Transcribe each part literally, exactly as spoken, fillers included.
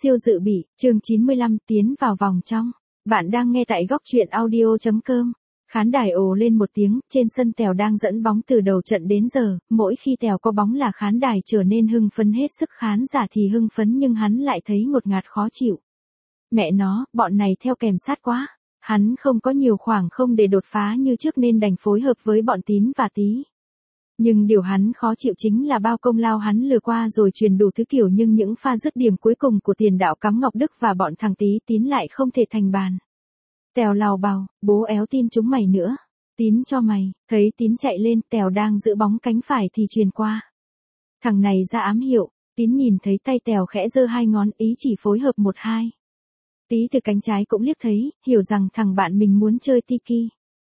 Siêu dự bị, chương chín mươi lăm tiến vào vòng trong. Bạn đang nghe tại góc truyện audio chấm com. Khán đài ồ lên một tiếng, trên sân Tèo đang dẫn bóng từ đầu trận đến giờ, mỗi khi Tèo có bóng là khán đài trở nên hưng phấn, hết sức khán giả thì hưng phấn nhưng hắn lại thấy ngột ngạt khó chịu. Mẹ nó, bọn này theo kèm sát quá. Hắn không có nhiều khoảng không để đột phá như trước nên đành phối hợp với bọn Tín và Tí. Nhưng điều hắn khó chịu chính là bao công lao hắn lừa qua rồi truyền đủ thứ kiểu nhưng những pha dứt điểm cuối cùng của tiền đạo cắm Ngọc Đức và bọn thằng Tí Tín lại không thể thành bàn. Tèo lào bào, bố éo tin chúng mày nữa. Tín cho mày, thấy Tín chạy lên, Tèo đang giữ bóng cánh phải thì truyền qua. Thằng này ra ám hiệu, Tín nhìn thấy tay Tèo khẽ giơ hai ngón ý chỉ phối hợp một hai. Tí từ cánh trái cũng liếc thấy, hiểu rằng thằng bạn mình muốn chơi tiki.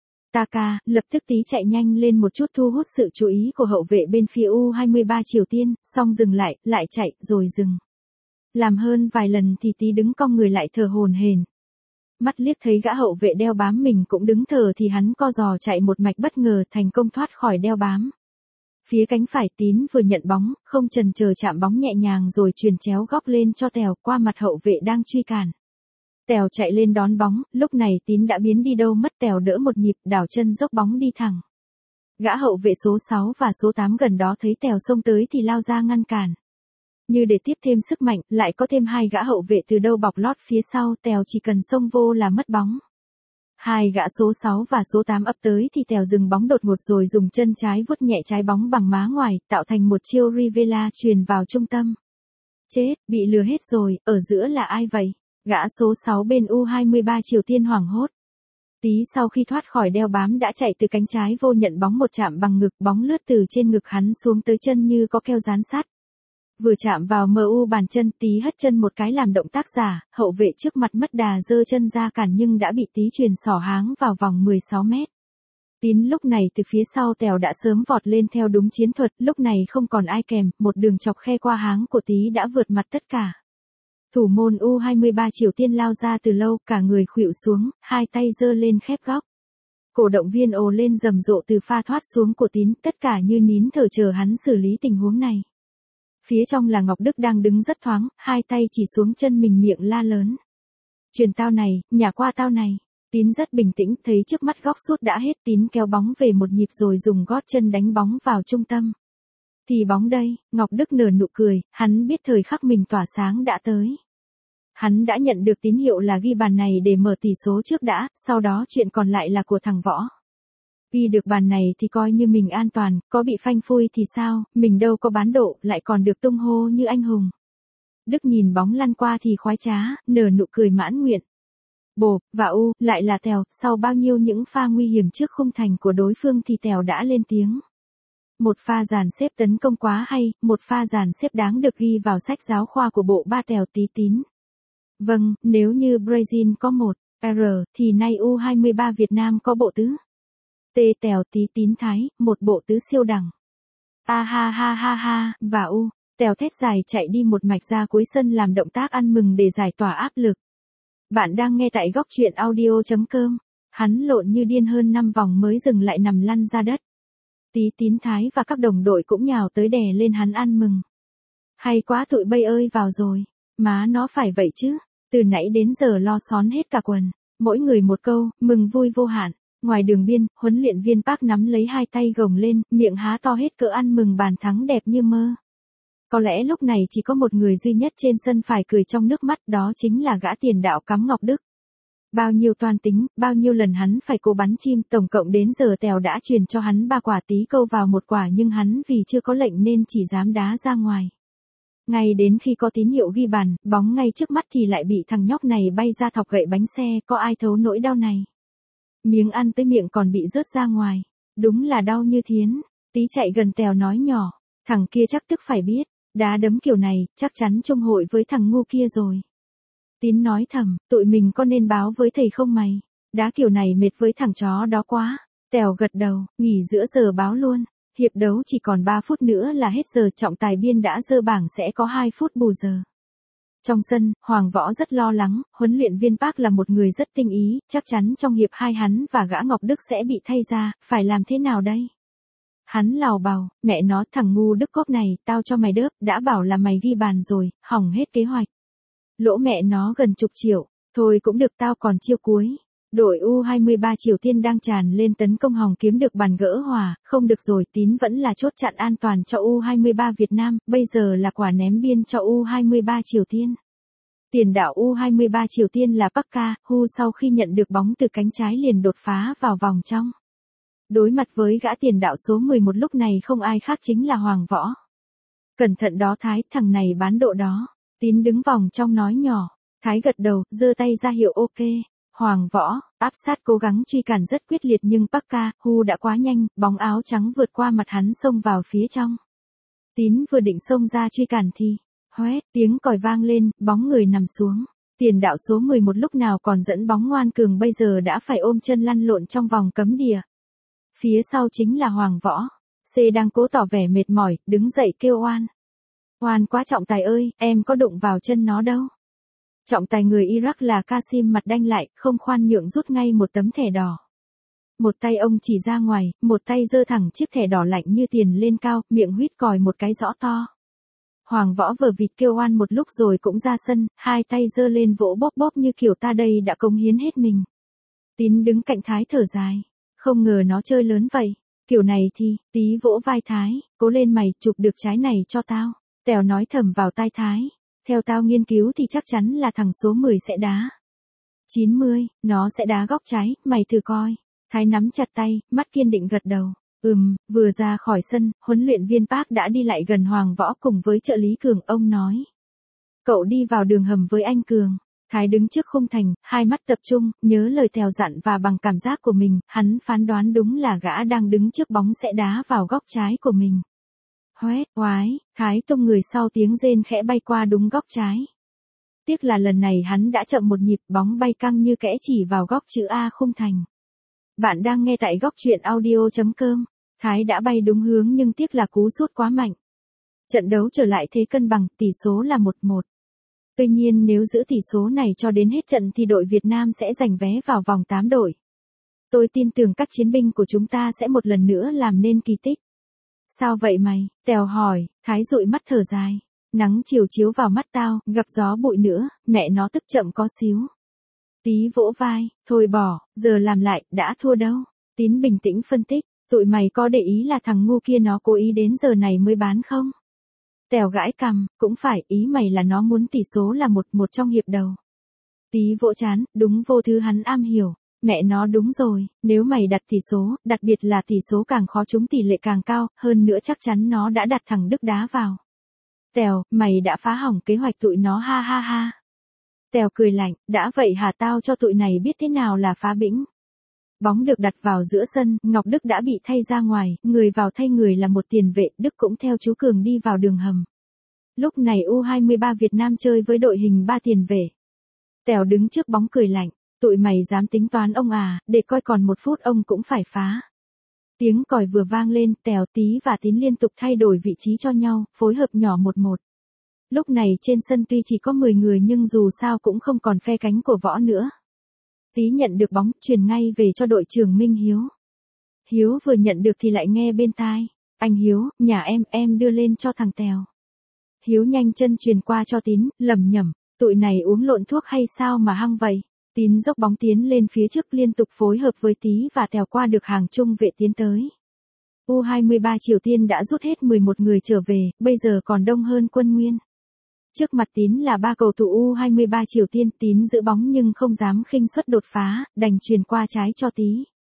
Taka, lập tức Tí chạy nhanh lên một chút thu hút sự chú ý của hậu vệ bên phía U hai mươi ba Triều Tiên, xong dừng lại, lại chạy, rồi dừng. Làm hơn vài lần thì Tí đứng cong người lại thở hổn hển. Mắt liếc thấy gã hậu vệ đeo bám mình cũng đứng thở thì hắn co giò chạy một mạch bất ngờ thành công thoát khỏi đeo bám. Phía cánh phải Tín vừa nhận bóng, không chần chờ chạm bóng nhẹ nhàng rồi chuyền chéo góc lên cho Tèo qua mặt hậu vệ đang truy cản. Tèo chạy lên đón bóng, lúc này Tín đã biến đi đâu mất, Tèo đỡ một nhịp, đảo chân dốc bóng đi thẳng. Gã hậu vệ số sáu và số tám gần đó thấy Tèo xông tới thì lao ra ngăn cản. Như để tiếp thêm sức mạnh, lại có thêm hai gã hậu vệ từ đâu bọc lót phía sau, Tèo chỉ cần xông vô là mất bóng. Hai gã số sáu và số tám ập tới thì Tèo dừng bóng đột ngột rồi dùng chân trái vuốt nhẹ trái bóng bằng má ngoài, tạo thành một chiêu Rivera chuyền vào trung tâm. Chết, bị lừa hết rồi, ở giữa là ai vậy? Gã số sáu bên U hai mươi ba Triều Tiên hoảng hốt. Tí sau khi thoát khỏi đeo bám đã chạy từ cánh trái vô nhận bóng một chạm bằng ngực, bóng lướt từ trên ngực hắn xuống tới chân như có keo dán sát. Vừa chạm vào em u bàn chân, Tí hất chân một cái làm động tác giả, hậu vệ trước mặt mất đà giơ chân ra cản nhưng đã bị Tí chuyền xỏ háng vào vòng mười sáu mét. Tín lúc này từ phía sau Tèo đã sớm vọt lên theo đúng chiến thuật, lúc này không còn ai kèm, một đường chọc khe qua háng của Tí đã vượt mặt tất cả. Thủ môn U hai mươi ba Triều Tiên lao ra từ lâu, cả người khuỵu xuống, hai tay giơ lên khép góc. Cổ động viên ồ lên rầm rộ từ pha thoát xuống của Tín, tất cả như nín thở chờ hắn xử lý tình huống này. Phía trong là Ngọc Đức đang đứng rất thoáng, hai tay chỉ xuống chân mình miệng la lớn. Chuyền tao này, nhả qua tao này. Tín rất bình tĩnh, thấy trước mắt góc sút đã hết, Tín kéo bóng về một nhịp rồi dùng gót chân đánh bóng vào trung tâm. Thì bóng đây, Ngọc Đức nở nụ cười, hắn biết thời khắc mình tỏa sáng đã tới. Hắn đã nhận được tín hiệu là ghi bàn này để mở tỷ số trước đã, sau đó chuyện còn lại là của thằng Võ. Ghi được bàn này thì coi như mình an toàn, có bị phanh phui thì sao, mình đâu có bán độ, lại còn được tung hô như anh hùng. Đức nhìn bóng lăn qua thì khoái trá, nở nụ cười mãn nguyện. Bồ, và U, lại là Tèo, sau bao nhiêu những pha nguy hiểm trước khung thành của đối phương thì Tèo đã lên tiếng. Một pha dàn xếp tấn công quá hay, một pha dàn xếp đáng được ghi vào sách giáo khoa của bộ ba Tèo Tí Tín. Vâng, nếu như Brazil có một R, thì nay U hai mươi ba Việt Nam có bộ tứ. T Tèo Tí Tín Thái, một bộ tứ siêu đẳng. A ha ha ha ha, và U, Tèo thét dài chạy đi một mạch ra cuối sân làm động tác ăn mừng để giải tỏa áp lực. Bạn đang nghe tại góc truyện audio chấm com. Hắn lộn như điên hơn năm vòng mới dừng lại nằm lăn ra đất. Tí Tín Thái và các đồng đội cũng nhào tới đè lên hắn ăn mừng. Hay quá tụi bay ơi, vào rồi. Má nó phải vậy chứ. Từ nãy đến giờ lo xón hết cả quần. Mỗi người một câu, mừng vui vô hạn. Ngoài đường biên, huấn luyện viên Park nắm lấy hai tay gồng lên, miệng há to hết cỡ ăn mừng bàn thắng đẹp như mơ. Có lẽ lúc này chỉ có một người duy nhất trên sân phải cười trong nước mắt, đó chính là gã tiền đạo cắm Ngọc Đức. Bao nhiêu toan tính, bao nhiêu lần hắn phải cố bắn chim, tổng cộng đến giờ Tèo đã truyền cho hắn ba quả Tí câu vào một quả nhưng hắn vì chưa có lệnh nên chỉ dám đá ra ngoài. Ngay đến khi có tín hiệu ghi bàn, bóng ngay trước mắt thì lại bị thằng nhóc này bay ra thọc gậy bánh xe, có ai thấu nỗi đau này. Miếng ăn tới miệng còn bị rớt ra ngoài. Đúng là đau như thiến. Tí chạy gần Tèo nói nhỏ, thằng kia chắc tức phải biết, đá đấm kiểu này, chắc chắn chung hội với thằng ngu kia rồi. Tín nói thầm, tụi mình có nên báo với thầy không mày? Đá kiểu này mệt với thằng chó đó quá. Tèo gật đầu, nghỉ giữa giờ báo luôn. Hiệp đấu chỉ còn ba phút nữa là hết giờ, trọng tài biên đã dơ bảng sẽ có hai phút bù giờ. Trong sân, Hoàng Võ rất lo lắng, huấn luyện viên Park là một người rất tinh ý, chắc chắn trong hiệp hai hắn và gã Ngọc Đức sẽ bị thay ra, phải làm thế nào đây? Hắn lào bào, mẹ nó thằng ngu Đức cốp này, tao cho mày đớp, đã bảo là mày ghi bàn rồi, hỏng hết kế hoạch. Lỗ mẹ nó gần chục triệu. Thôi cũng được, tao còn chiêu cuối. Đội U hai mươi ba Triều Tiên đang tràn lên tấn công hòng kiếm được bàn gỡ hòa, không được rồi, Tín vẫn là chốt chặn an toàn cho U hai mươi ba Việt Nam, bây giờ là quả ném biên cho U hai mươi ba Triều Tiên. Tiền đạo U hai mươi ba Triều Tiên là Park Ha-hu sau khi nhận được bóng từ cánh trái liền đột phá vào vòng trong. Đối mặt với gã tiền đạo số mười một lúc này không ai khác chính là Hoàng Võ. Cẩn thận đó Thái, thằng này bán độ đó. Tín đứng vòng trong nói nhỏ. Thái gật đầu, giơ tay ra hiệu ok. Hoàng Võ, áp sát cố gắng truy cản rất quyết liệt nhưng Park Ha-hu đã quá nhanh, bóng áo trắng vượt qua mặt hắn xông vào phía trong. Tín vừa định xông ra truy cản thì, hoét, tiếng còi vang lên, bóng người nằm xuống. Tiền đạo số mười một lúc nào còn dẫn bóng ngoan cường bây giờ đã phải ôm chân lăn lộn trong vòng cấm địa. Phía sau chính là Hoàng Võ. C đang cố tỏ vẻ mệt mỏi, đứng dậy kêu oan. Oan quá trọng tài ơi, em có đụng vào chân nó đâu. Trọng tài người Iraq là Qasim mặt đanh lại, không khoan nhượng rút ngay một tấm thẻ đỏ. Một tay ông chỉ ra ngoài, một tay giơ thẳng chiếc thẻ đỏ lạnh như tiền lên cao, miệng huýt còi một cái rõ to. Hoàng Võ vờ vịt kêu oan một lúc rồi cũng ra sân, hai tay giơ lên vỗ bóp bóp như kiểu ta đây đã cống hiến hết mình. Tín đứng cạnh Thái thở dài. Không ngờ nó chơi lớn vậy. Kiểu này thì, tí vỗ vai Thái, cố lên mày, chụp được trái này cho tao. Tèo nói thầm vào tai Thái. Theo tao nghiên cứu thì chắc chắn là thằng số mười sẽ đá. chín mươi, nó sẽ đá góc trái, mày thử coi. Thái nắm chặt tay, mắt kiên định gật đầu. Ừm, vừa ra khỏi sân, huấn luyện viên Park đã đi lại gần Hoàng Võ cùng với trợ lý Cường, ông nói. Cậu đi vào đường hầm với anh Cường. Thái đứng trước khung thành, hai mắt tập trung, nhớ lời Tèo dặn và bằng cảm giác của mình, hắn phán đoán đúng là gã đang đứng trước bóng sẽ đá vào góc trái của mình. Hoét, oái, Thái tung người sau tiếng rên khẽ bay qua đúng góc trái. Tiếc là lần này hắn đã chậm một nhịp, bóng bay căng như kẽ chỉ vào góc chữ A khung thành. Bạn đang nghe tại góc truyện audio chấm com. Thái đã bay đúng hướng nhưng tiếc là cú sút quá mạnh. Trận đấu trở lại thế cân bằng, tỷ số là một một. Tuy nhiên nếu giữ tỷ số này cho đến hết trận thì đội Việt Nam sẽ giành vé vào vòng tám đội. Tôi tin tưởng các chiến binh của chúng ta sẽ một lần nữa làm nên kỳ tích. Sao vậy mày? Tèo hỏi, Thái dụi mắt thở dài. Nắng chiều chiếu vào mắt tao, gặp gió bụi nữa, mẹ nó tức chậm có xíu. Tí vỗ vai, thôi bỏ, giờ làm lại, đã thua đâu. Tín bình tĩnh phân tích, tụi mày có để ý là thằng ngu kia nó cố ý đến giờ này mới bán không? Tèo gãi cằm, cũng phải, ý mày là nó muốn tỷ số là một một trong hiệp đầu. Tí vỗ chán, đúng vô thứ hắn am hiểu. Mẹ nó đúng rồi, nếu mày đặt tỷ số, đặc biệt là tỷ số càng khó trúng tỷ lệ càng cao, hơn nữa chắc chắn nó đã đặt thằng Đức đá vào. Tèo, mày đã phá hỏng kế hoạch tụi nó ha ha ha. Tèo cười lạnh, đã vậy hả, tao cho tụi này biết thế nào là phá bĩnh. Bóng được đặt vào giữa sân, Ngọc Đức đã bị thay ra ngoài, người vào thay người là một tiền vệ, Đức cũng theo chú Cường đi vào đường hầm. Lúc này U hai mươi ba Việt Nam chơi với đội hình ba tiền vệ. Tèo đứng trước bóng cười lạnh, tụi mày dám tính toán ông à, để coi còn một phút ông cũng phải phá. Tiếng còi vừa vang lên, Tèo, Tí và Tín liên tục thay đổi vị trí cho nhau, phối hợp nhỏ một một. Lúc này trên sân tuy chỉ có mười người nhưng dù sao cũng không còn phe cánh của Võ nữa. Tí nhận được bóng, truyền ngay về cho đội trưởng Minh Hiếu. Hiếu vừa nhận được thì lại nghe bên tai. Anh Hiếu, nhà em, em đưa lên cho thằng Tèo. Hiếu nhanh chân truyền qua cho Tín, lẩm nhẩm, tụi này uống lộn thuốc hay sao mà hăng vậy. Tín dốc bóng tiến lên phía trước liên tục phối hợp với Tí và Tèo qua được hàng trung vệ tiến tới. U hai mươi ba Triều Tiên đã rút hết mười một người trở về, bây giờ còn đông hơn quân Nguyên. Trước mặt Tín là ba cầu thủ U hai mươi ba Triều Tiên, Tín giữ bóng nhưng không dám khinh suất đột phá, đành truyền qua trái cho Tí.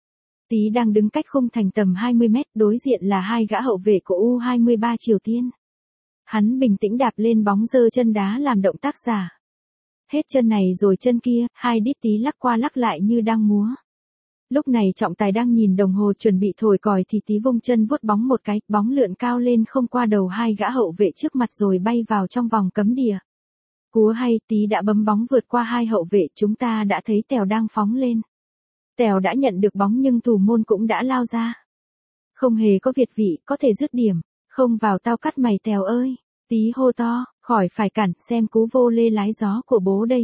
Tí đang đứng cách khung thành tầm hai mươi mét, đối diện là hai gã hậu vệ của U hai mươi ba Triều Tiên. Hắn bình tĩnh đạp lên bóng giơ chân đá làm động tác giả. Hết chân này rồi chân kia, hai đít Tí lắc qua lắc lại như đang múa. Lúc này trọng tài đang nhìn đồng hồ chuẩn bị thổi còi thì Tí vung chân vuốt bóng một cái, bóng lượn cao lên không qua đầu hai gã hậu vệ trước mặt rồi bay vào trong vòng cấm địa. Cú hay, Tí đã bấm bóng vượt qua hai hậu vệ, chúng ta đã thấy Tèo đang phóng lên. Tèo đã nhận được bóng nhưng thủ môn cũng đã lao ra. Không hề có việt vị, có thể dứt điểm. Không vào tao cắt mày Tèo ơi. Tí hô to, khỏi phải cản, xem cú vô lê lái gió của bố đây.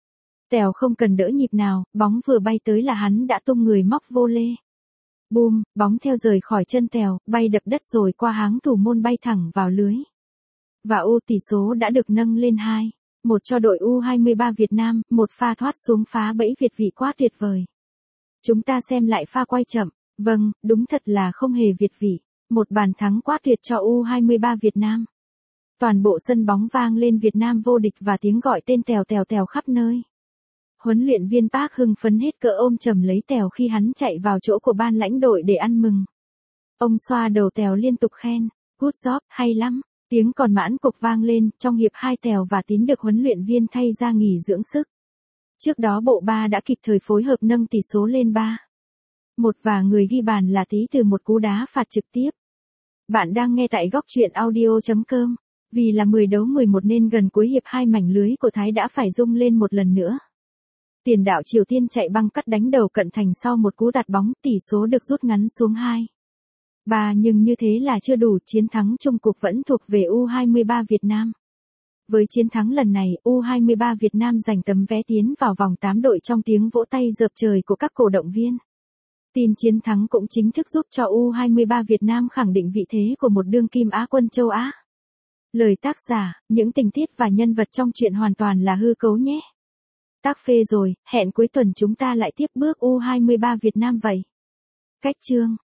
Tèo không cần đỡ nhịp nào, bóng vừa bay tới là hắn đã tung người móc vô lê. Bùm, bóng theo rời khỏi chân Tèo, bay đập đất rồi qua háng thủ môn bay thẳng vào lưới. Và ô tỷ số đã được nâng lên hai Một cho đội U hai mươi ba Việt Nam, một pha thoát xuống phá bẫy Việt vị quá tuyệt vời. Chúng ta xem lại pha quay chậm. Vâng, đúng thật là không hề Việt vị. Một bàn thắng quá tuyệt cho U hai mươi ba Việt Nam. Toàn bộ sân bóng vang lên Việt Nam vô địch và tiếng gọi tên Tèo Tèo Tèo khắp nơi. Huấn luyện viên Park hưng phấn hết cỡ ôm chầm lấy Tèo khi hắn chạy vào chỗ của ban lãnh đội để ăn mừng. Ông xoa đầu Tèo liên tục khen, good job, hay lắm. Tiếng còn mãn cục vang lên, trong hiệp hai Tèo và Tín được huấn luyện viên thay ra nghỉ dưỡng sức. Trước đó bộ ba đã kịp thời phối hợp nâng tỷ số lên ba một và người ghi bàn là Tí từ một cú đá phạt trực tiếp. Bạn đang nghe tại góc truyện audio chấm com. Vì là mười đấu mười một nên gần cuối hiệp hai mảnh lưới của Thái đã phải rung lên một lần nữa. Tiền đạo Triều Tiên chạy băng cắt đánh đầu cận thành sau một cú tạt bóng, tỷ số được rút ngắn xuống hai ba nhưng như thế là chưa đủ, chiến thắng chung cuộc vẫn thuộc về U hai mươi ba Việt Nam. Với chiến thắng lần này, U hai mươi ba Việt Nam giành tấm vé tiến vào vòng tám đội trong tiếng vỗ tay rợp trời của các cổ động viên. Tin chiến thắng cũng chính thức giúp cho U hai mươi ba Việt Nam khẳng định vị thế của một đương kim Á quân châu Á. Lời tác giả, những tình tiết và nhân vật trong truyện hoàn toàn là hư cấu nhé. Tác phê rồi, hẹn cuối tuần chúng ta lại tiếp bước U hai mươi ba Việt Nam vậy. Cách chương